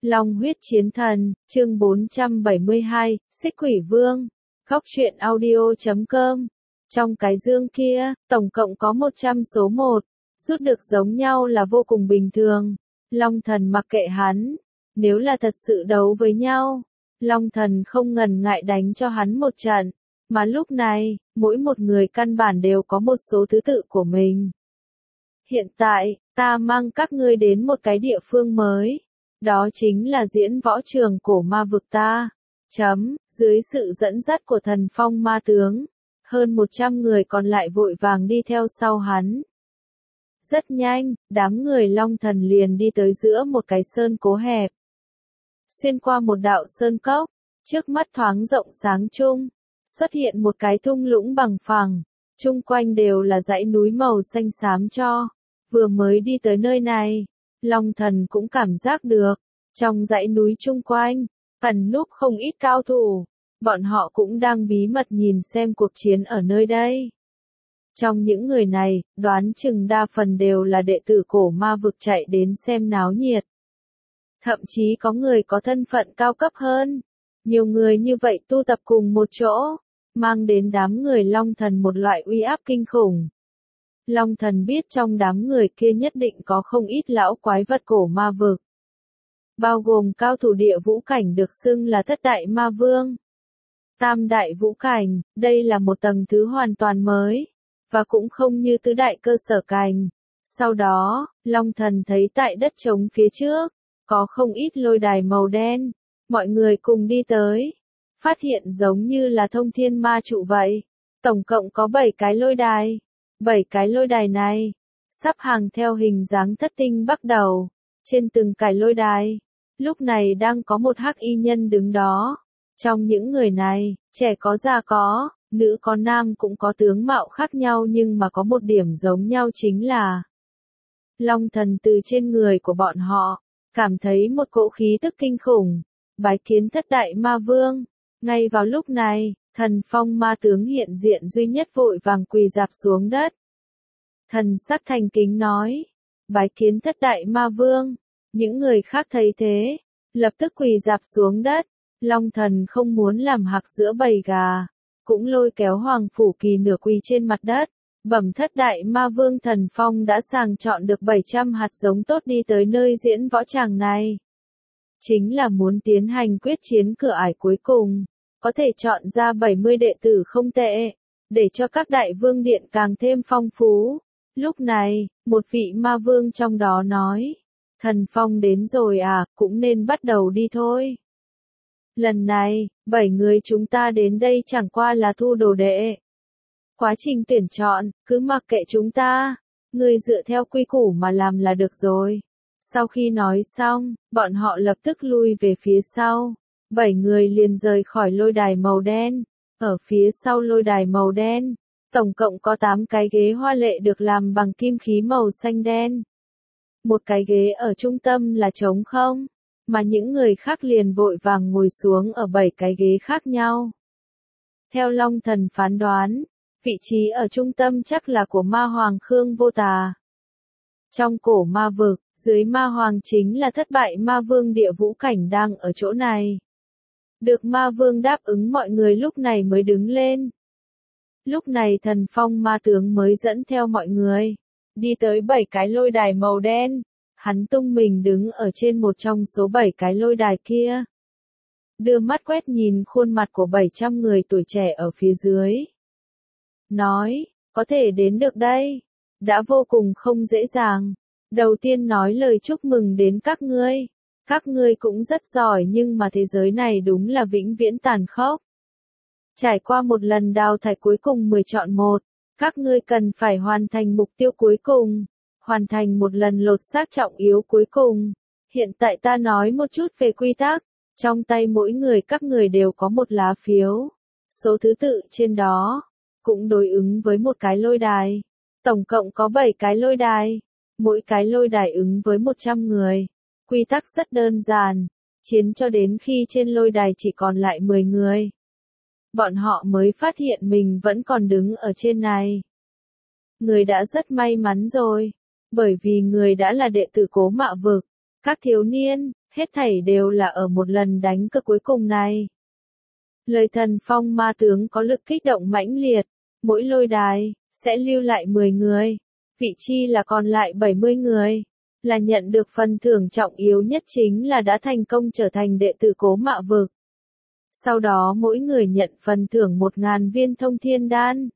Long huyết chiến thần, chương 472, Xích Quỷ Vương. Góc truyện audio.com. Trong cái dương kia, tổng cộng có 100 số 1, rút được giống nhau là vô cùng bình thường. Long thần mặc kệ hắn, nếu là thật sự đấu với nhau, Long thần không ngần ngại đánh cho hắn một trận, mà lúc này, mỗi một người căn bản đều có một số thứ tự của mình. Hiện tại, ta mang các ngươi đến một cái địa phương mới. Đó chính là diễn võ trường cổ ma vực ta. Dưới sự dẫn dắt của thần phong ma tướng, hơn 100 người còn lại vội vàng đi theo sau hắn. Rất nhanh, đám người Long thần liền đi tới giữa một cái sơn cố hẹp. Xuyên qua một đạo sơn cốc, trước mắt thoáng rộng sáng trung, xuất hiện một cái thung lũng bằng phẳng, chung quanh đều là dãy núi màu xanh xám cho. Vừa mới đi tới nơi này, Long thần cũng cảm giác được, trong dãy núi chung quanh, ẩn núp không ít cao thủ, bọn họ cũng đang bí mật nhìn xem cuộc chiến ở nơi đây. Trong những người này, đoán chừng đa phần đều là đệ tử cổ ma vực chạy đến xem náo nhiệt. Thậm chí có người có thân phận cao cấp hơn. Nhiều người như vậy tu tập cùng một chỗ, mang đến đám người Long thần một loại uy áp kinh khủng. Long thần biết trong đám người kia nhất định có không ít lão quái vật cổ ma vực. Bao gồm cao thủ địa vũ cảnh được xưng là thất đại ma vương. Tam đại vũ cảnh, đây là một tầng thứ hoàn toàn mới, và cũng không như tứ đại cơ sở cảnh. Sau đó, Long thần thấy tại đất trống phía trước, có không ít lôi đài màu đen. Mọi người cùng đi tới, phát hiện giống như là thông thiên ma trụ vậy. Tổng cộng có 7 cái lôi đài. 7 cái lôi đài này, sắp hàng theo hình dáng thất tinh bắt đầu. Trên từng cái lôi đài, lúc này đang có một hắc y nhân đứng đó. Trong những người này, trẻ có già có, nữ có nam cũng có tướng mạo khác nhau, nhưng mà có một điểm giống nhau chính là Long thần từ trên người của bọn họ, cảm thấy một cỗ khí tức kinh khủng, bái kiến thất đại ma vương. Ngay vào lúc này, thần phong ma tướng hiện diện duy nhất vội vàng quỳ rạp xuống đất. Thần sắc thành kính nói, bái kiến thất đại ma vương. Những người khác thấy thế, lập tức quỳ rạp xuống đất. Long thần không muốn làm hạc giữa bầy gà, cũng lôi kéo Hoàng Phủ Kỳ nửa quỳ trên mặt đất. Bẩm thất đại ma vương, thần phong đã sàng chọn được 700 hạt giống tốt đi tới nơi diễn võ tràng này. Chính là muốn tiến hành quyết chiến cửa ải cuối cùng, có thể chọn ra 70 đệ tử không tệ, để cho các đại vương điện càng thêm phong phú. Lúc này, một vị ma vương trong đó nói, thần phong đến rồi à, cũng nên bắt đầu đi thôi. Lần này, 7 người chúng ta đến đây chẳng qua là thu đồ đệ. Quá trình tuyển chọn, cứ mặc kệ chúng ta, người dựa theo quy củ mà làm là được rồi. Sau khi nói xong, bọn họ lập tức lui về phía sau. 7 người liền rời khỏi lôi đài màu đen. Ở phía sau lôi đài màu đen, tổng cộng có 8 cái ghế hoa lệ được làm bằng kim khí màu xanh đen. Một cái ghế ở trung tâm là trống không, mà những người khác liền vội vàng ngồi xuống ở 7 cái ghế khác nhau. Theo Long thần phán đoán, vị trí ở trung tâm chắc là của ma hoàng Khương Vô Tà. Trong cổ ma vực, dưới ma hoàng chính là thất bại ma vương địa vũ cảnh đang ở chỗ này. Được ma vương đáp ứng, mọi người lúc này mới đứng lên. Lúc này thần phong ma tướng mới dẫn theo mọi người, đi tới 7 cái lôi đài màu đen. Hắn tung mình đứng ở trên một trong số 7 cái lôi đài kia. Đưa mắt quét nhìn khuôn mặt của 700 người tuổi trẻ ở phía dưới. Nói, có thể đến được đây, đã vô cùng không dễ dàng. Đầu tiên nói lời chúc mừng đến các ngươi. Các ngươi cũng rất giỏi, nhưng mà thế giới này đúng là vĩnh viễn tàn khốc. Trải qua một lần đào thải cuối cùng 10 chọn 1, các ngươi cần phải hoàn thành mục tiêu cuối cùng, hoàn thành một lần lột xác trọng yếu cuối cùng. Hiện tại ta nói một chút về quy tắc, trong tay mỗi người các người đều có một lá phiếu, số thứ tự trên đó cũng đối ứng với một cái lôi đài. Tổng cộng có 7 cái lôi đài, mỗi cái lôi đài ứng với 100 người. Quy tắc rất đơn giản, chiến cho đến khi trên lôi đài chỉ còn lại 10 người. Bọn họ mới phát hiện mình vẫn còn đứng ở trên này. Người đã rất may mắn rồi, bởi vì người đã là đệ tử Cố Mạ Vực. Các thiếu niên, Hết thảy đều là ở một lần đánh cược cuối cùng này. Lời thần phong ma tướng có lực kích động mãnh liệt, mỗi lôi đài sẽ lưu lại 10 người, vị chi là còn lại 70 người, là nhận được phần thưởng trọng yếu nhất chính là đã thành công trở thành đệ tử Cố Mạ Vực. Sau đó mỗi người nhận phần thưởng 1.000 viên thông thiên đan.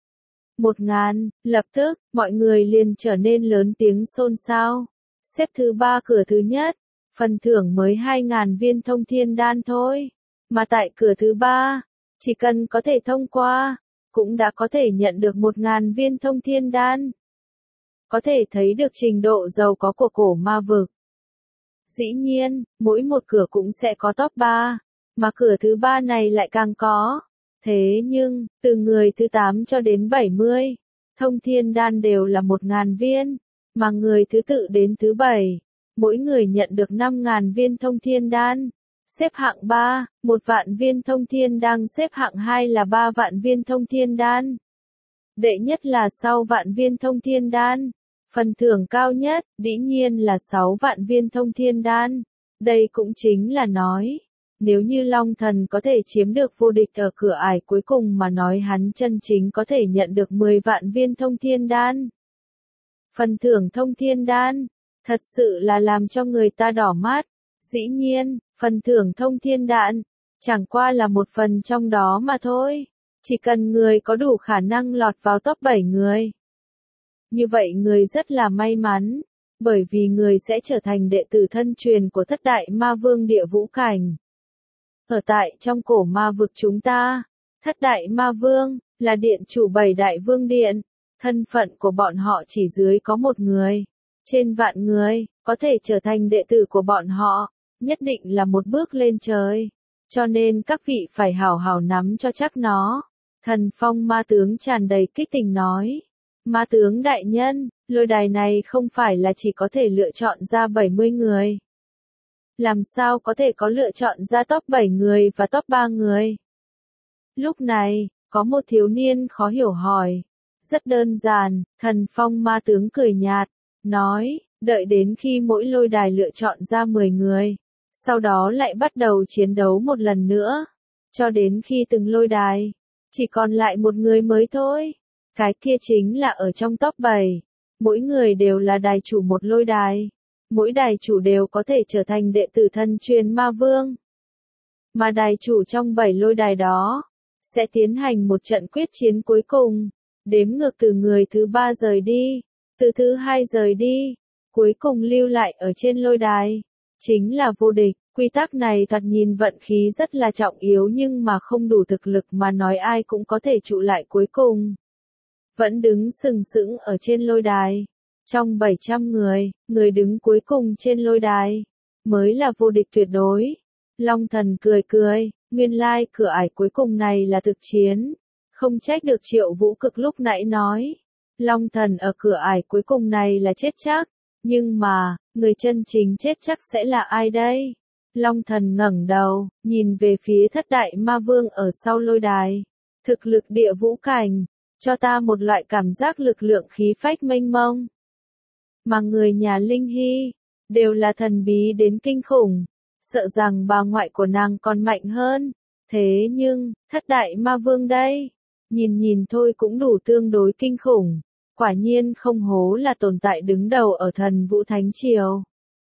1.000, lập tức, mọi người liền trở nên lớn tiếng xôn xao. Xếp thứ 3 cửa thứ nhất, phần thưởng mới 2.000 viên thông thiên đan thôi. Mà tại cửa thứ 3, chỉ cần có thể thông qua, cũng đã có thể nhận được 1.000 viên thông thiên đan. Có thể thấy được trình độ giàu có của Cổ Ma Vực. Dĩ nhiên, mỗi một cửa cũng sẽ có top 3, mà cửa thứ 3 này lại càng có. Thế nhưng, từ người thứ 8 cho đến 70, thông thiên đan đều là 1.000 viên, mà người thứ tự đến thứ 7, mỗi người nhận được 5.000 viên thông thiên đan. Xếp hạng 3, 1 vạn viên thông thiên đan, xếp hạng 2 là 3 vạn viên thông thiên đan. Đệ nhất là sau vạn viên thông thiên đan. Phần thưởng cao nhất, dĩ nhiên là 6 vạn viên thông thiên đan. Đây cũng chính là nói, nếu như Long Thần có thể chiếm được vô địch ở cửa ải cuối cùng mà nói hắn chân chính có thể nhận được 10 vạn viên thông thiên đan. Phần thưởng thông thiên đan, thật sự là làm cho người ta đỏ mắt. Dĩ nhiên, phần thưởng thông thiên đan, chẳng qua là một phần trong đó mà thôi. Chỉ cần người có đủ khả năng lọt vào top 7 người. Như vậy người rất là may mắn, bởi vì người sẽ trở thành đệ tử thân truyền của thất đại ma vương địa vũ cảnh. Ở tại trong Cổ Ma Vực chúng ta, thất đại ma vương, là điện chủ 7 đại vương điện, thân phận của bọn họ chỉ dưới có một người, trên vạn người, có thể trở thành đệ tử của bọn họ, nhất định là một bước lên trời, cho nên các vị phải hảo hảo nắm cho chắc nó. Thần phong ma tướng tràn đầy kích tình nói, ma tướng đại nhân, lôi đài này không phải là chỉ có thể lựa chọn ra 70 người. Làm sao có thể có lựa chọn ra top 7 người và top 3 người? Lúc này, có một thiếu niên khó hiểu hỏi. Rất đơn giản, thần phong ma tướng cười nhạt, nói, đợi đến khi mỗi lôi đài lựa chọn ra 10 người, sau đó lại bắt đầu chiến đấu một lần nữa, cho đến khi từng lôi đài, chỉ còn lại một người mới thôi. Cái kia chính là ở trong top 7, mỗi người đều là đài chủ một lôi đài. Mỗi đài chủ đều có thể trở thành đệ tử thân truyền ma vương. Mà đài chủ trong 7 lôi đài đó, sẽ tiến hành một trận quyết chiến cuối cùng, đếm ngược từ người thứ 3 rời đi, từ thứ 2 rời đi, cuối cùng lưu lại ở trên lôi đài, chính là vô địch. Quy tắc này thoạt nhìn vận khí rất là trọng yếu nhưng mà không đủ thực lực mà nói ai cũng có thể trụ lại cuối cùng. Vẫn đứng sừng sững ở trên lôi đài. Trong 700 người, người đứng cuối cùng trên lôi đài, mới là vô địch tuyệt đối. Long Thần cười cười, nguyên lai cửa ải cuối cùng này là thực chiến. Không trách được Triệu Vũ Cực lúc nãy nói. Long Thần ở cửa ải cuối cùng này là chết chắc. Nhưng mà, người chân chính chết chắc sẽ là ai đây? Long Thần ngẩng đầu, nhìn về phía thất đại ma vương ở sau lôi đài. Thực lực địa vũ cảnh, cho ta một loại cảm giác lực lượng khí phách mênh mông. Mà người nhà Linh Hy, đều là thần bí đến kinh khủng, sợ rằng bà ngoại của nàng còn mạnh hơn. Thế nhưng, thất đại ma vương đây, nhìn thôi cũng đủ tương đối kinh khủng, quả nhiên không hố là tồn tại đứng đầu ở thần vũ thánh triều.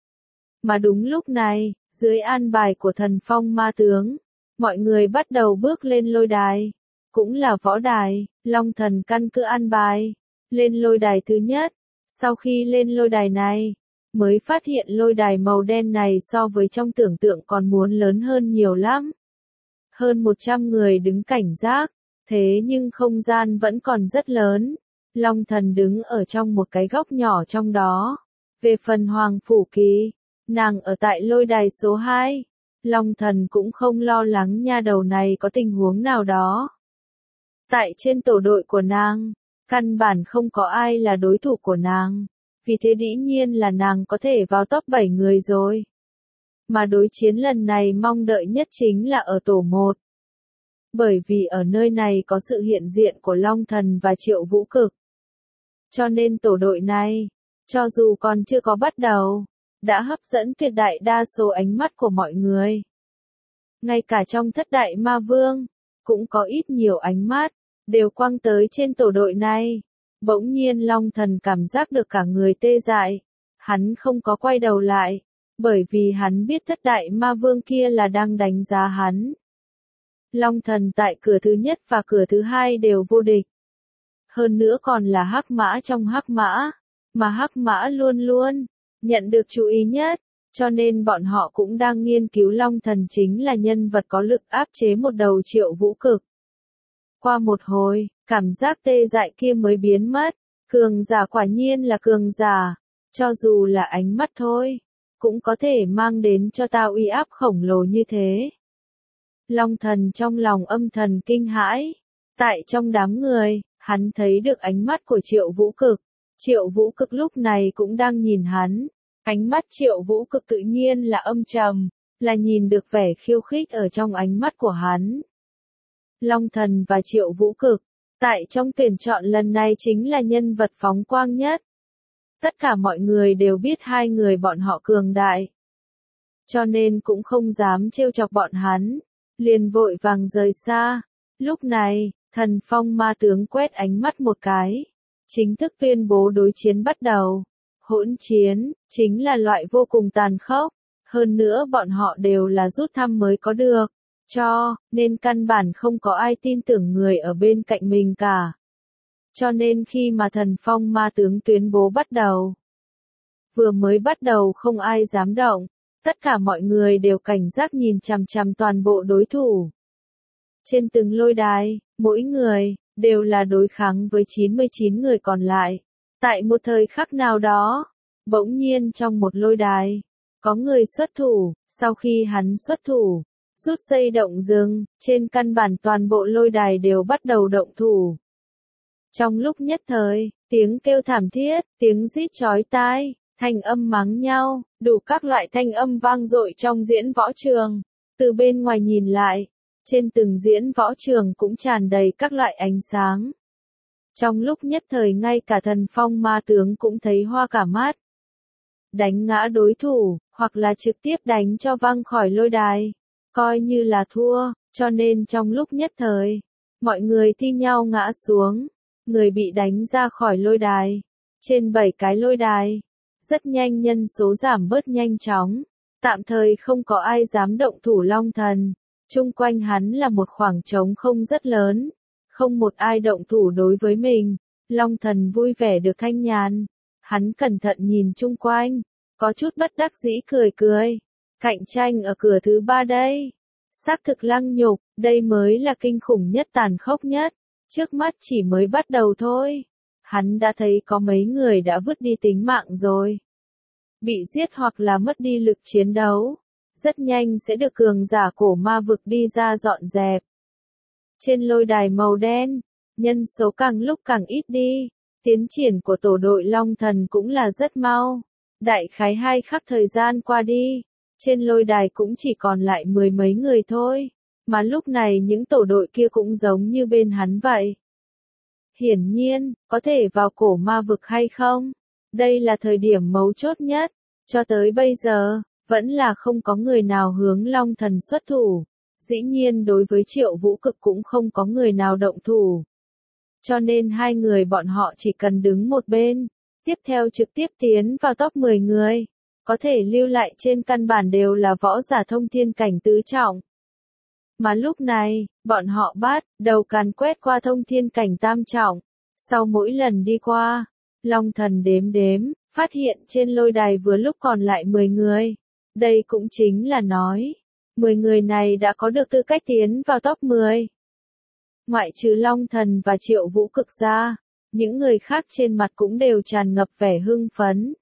Mà đúng lúc này, dưới an bài của thần phong ma tướng, mọi người bắt đầu bước lên lôi đài, cũng là võ đài, Long Thần căn cứ an bài, lên lôi đài thứ nhất. Sau khi lên lôi đài này, mới phát hiện lôi đài màu đen này so với trong tưởng tượng còn muốn lớn hơn nhiều lắm. Hơn 100 người đứng cảnh giác, thế nhưng không gian vẫn còn rất lớn. Long Thần đứng ở trong một cái góc nhỏ trong đó. Về phần Hoàng Phủ Kỳ, nàng ở tại lôi đài số 2. Long Thần cũng không lo lắng nha đầu này có tình huống nào đó. Tại trên tổ đội của nàng, căn bản không có ai là đối thủ của nàng, vì thế dĩ nhiên là nàng có thể vào top 7 người rồi. Mà đối chiến lần này mong đợi nhất chính là ở tổ 1. Bởi vì ở nơi này có sự hiện diện của Long Thần và Triệu Vũ Cực. Cho nên tổ đội này, cho dù còn chưa có bắt đầu, đã hấp dẫn tuyệt đại đa số ánh mắt của mọi người. Ngay cả trong thất đại ma vương, cũng có ít nhiều ánh mắt, đều quăng tới trên tổ đội này. Bỗng nhiên Long Thần cảm giác được cả người tê dại. Hắn không có quay đầu lại, bởi vì hắn biết thất đại ma vương kia là đang đánh giá hắn. Long Thần tại cửa thứ nhất và cửa thứ hai đều vô địch. Hơn nữa còn là hắc mã trong hắc mã, mà hắc mã luôn luôn nhận được chú ý nhất, cho nên bọn họ cũng đang nghiên cứu Long Thần chính là nhân vật có lực áp chế một đầu Triệu Vũ Cực. Qua một hồi, cảm giác tê dại kia mới biến mất, cường giả quả nhiên là cường giả, cho dù là ánh mắt thôi, cũng có thể mang đến cho ta uy áp khổng lồ như thế. Long Thần trong lòng âm thầm kinh hãi, tại trong đám người, hắn thấy được ánh mắt của Triệu Vũ Cực. Triệu Vũ Cực lúc này cũng đang nhìn hắn. Ánh mắt Triệu Vũ Cực tự nhiên là âm trầm, là nhìn được vẻ khiêu khích ở trong ánh mắt của hắn. Long Thần và Triệu Vũ Cực, tại trong tuyển chọn lần này chính là nhân vật phóng quang nhất. Tất cả mọi người đều biết hai người bọn họ cường đại, cho nên cũng không dám trêu chọc bọn hắn, liền vội vàng rời xa. Lúc này, Thần Phong ma tướng quét ánh mắt một cái, chính thức tuyên bố đối chiến bắt đầu. Hỗn chiến, chính là loại vô cùng tàn khốc, hơn nữa bọn họ đều là rút thăm mới có được, nên căn bản không có ai tin tưởng người ở bên cạnh mình cả. Cho nên khi mà Thần Phong ma tướng tuyên bố bắt đầu, vừa mới bắt đầu không ai dám động, tất cả mọi người đều cảnh giác nhìn chằm chằm toàn bộ đối thủ. Trên từng lôi đài, mỗi người đều là đối kháng với 99 người còn lại. Tại một thời khắc nào đó, bỗng nhiên trong một lôi đài, có người xuất thủ, sau khi hắn xuất thủ, rút dây động rừng, trên căn bản toàn bộ lôi đài đều bắt đầu động thủ. Trong lúc nhất thời, tiếng kêu thảm thiết, tiếng rít chói tai, thanh âm mắng nhau, đủ các loại thanh âm vang dội trong diễn võ trường. Từ bên ngoài nhìn lại, trên từng diễn võ trường cũng tràn đầy các loại ánh sáng. Trong lúc nhất thời ngay cả Thần Phong ma tướng cũng thấy hoa cả mắt. Đánh ngã đối thủ, hoặc là trực tiếp đánh cho văng khỏi lôi đài, coi như là thua, cho nên trong lúc nhất thời, mọi người thi nhau ngã xuống, người bị đánh ra khỏi lôi đài. Trên 7 cái lôi đài, rất nhanh nhân số giảm bớt nhanh chóng, tạm thời không có ai dám động thủ Long Thần, chung quanh hắn là một khoảng trống không rất lớn. Không một ai động thủ đối với mình, Long Thần vui vẻ được thanh nhàn. Hắn cẩn thận nhìn chung quanh, có chút bất đắc dĩ cười cười. Cạnh tranh ở cửa thứ 3 đây. Xác thực lăng nhục, đây mới là kinh khủng nhất tàn khốc nhất. Trước mắt chỉ mới bắt đầu thôi. Hắn đã thấy có mấy người đã vứt đi tính mạng rồi. Bị giết hoặc là mất đi lực chiến đấu. Rất nhanh sẽ được cường giả cổ ma vực đi ra dọn dẹp. Trên lôi đài màu đen, nhân số càng lúc càng ít đi, tiến triển của tổ đội Long Thần cũng là rất mau. Đại khái 2 khắc thời gian qua đi, trên lôi đài cũng chỉ còn lại 10 mấy người thôi, mà lúc này những tổ đội kia cũng giống như bên hắn vậy. Hiển nhiên, có thể vào cổ ma vực hay không? Đây là thời điểm mấu chốt nhất, cho tới bây giờ, vẫn là không có người nào hướng Long Thần xuất thủ. Dĩ nhiên đối với Triệu Vũ Cực cũng không có người nào động thủ. Cho nên hai người bọn họ chỉ cần đứng một bên, tiếp theo trực tiếp tiến vào top 10 người. Có thể lưu lại trên căn bản đều là võ giả thông thiên cảnh tứ trọng. Mà lúc này, bọn họ bắt đầu càn quét qua thông thiên cảnh tam trọng. Sau mỗi lần đi qua, Long Thần đếm, phát hiện trên lôi đài vừa lúc còn lại 10 người. Đây cũng chính là nói, 10 người này đã có được tư cách tiến vào top 10. Ngoại trừ Long Thần và Triệu Vũ Cực ra, những người khác trên mặt cũng đều tràn ngập vẻ hưng phấn.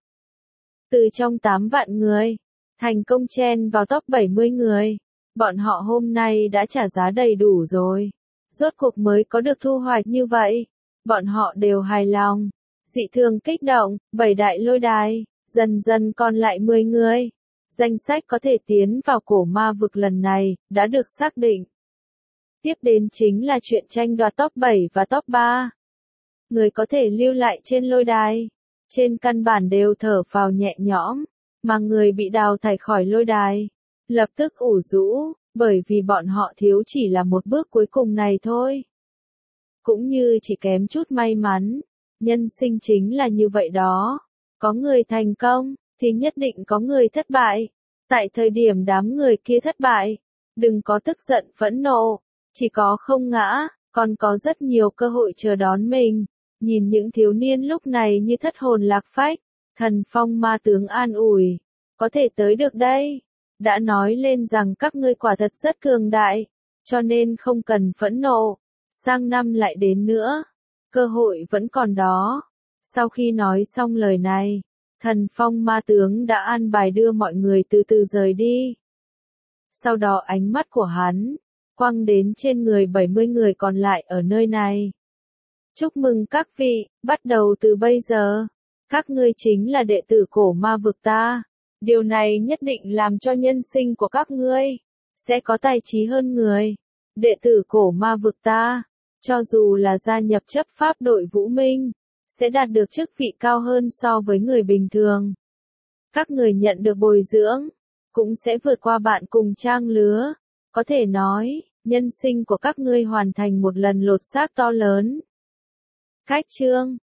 Từ trong 8 vạn người, thành công chen vào top 70 người, bọn họ hôm nay đã trả giá đầy đủ rồi. Rốt cuộc mới có được thu hoạch như vậy, bọn họ đều hài lòng, dị thường kích động. 7 đại lôi đài, dần dần còn lại 10 người. Danh sách có thể tiến vào cổ ma vực lần này, đã được xác định. Tiếp đến chính là chuyện tranh đoạt top 7 và top 3. Người có thể lưu lại trên lôi đài, trên căn bản đều thở phào nhẹ nhõm, mà người bị đào thải khỏi lôi đài, lập tức ủ rũ, bởi vì bọn họ thiếu chỉ là một bước cuối cùng này thôi. Cũng như chỉ kém chút may mắn, nhân sinh chính là như vậy đó. Có người thành công, thì nhất định có người thất bại. Tại thời điểm đám người kia thất bại, đừng có tức giận phẫn nộ, chỉ có không ngã, còn có rất nhiều cơ hội chờ đón mình. Nhìn những thiếu niên lúc này như thất hồn lạc phách, Thần Phong ma tướng an ủi, có thể tới được đây. Đã nói lên rằng các ngươi quả thật rất cường đại, cho nên không cần phẫn nộ, sang năm lại đến nữa, cơ hội vẫn còn đó. Sau khi nói xong lời này, Thần Phong ma tướng đã an bài đưa mọi người từ từ rời đi. Sau đó ánh mắt của hắn quăng đến trên người 70 người còn lại ở nơi này. Chúc mừng các vị, bắt đầu từ bây giờ, các ngươi chính là đệ tử cổ ma vực ta. Điều này nhất định làm cho nhân sinh của các ngươi sẽ có tài trí hơn người. Đệ tử cổ ma vực ta, cho dù là gia nhập chấp pháp đội Vũ Minh, sẽ đạt được chức vị cao hơn so với người bình thường. Các người nhận được bồi dưỡng, cũng sẽ vượt qua bạn cùng trang lứa. Có thể nói, nhân sinh của các ngươi hoàn thành một lần lột xác to lớn. Cách chương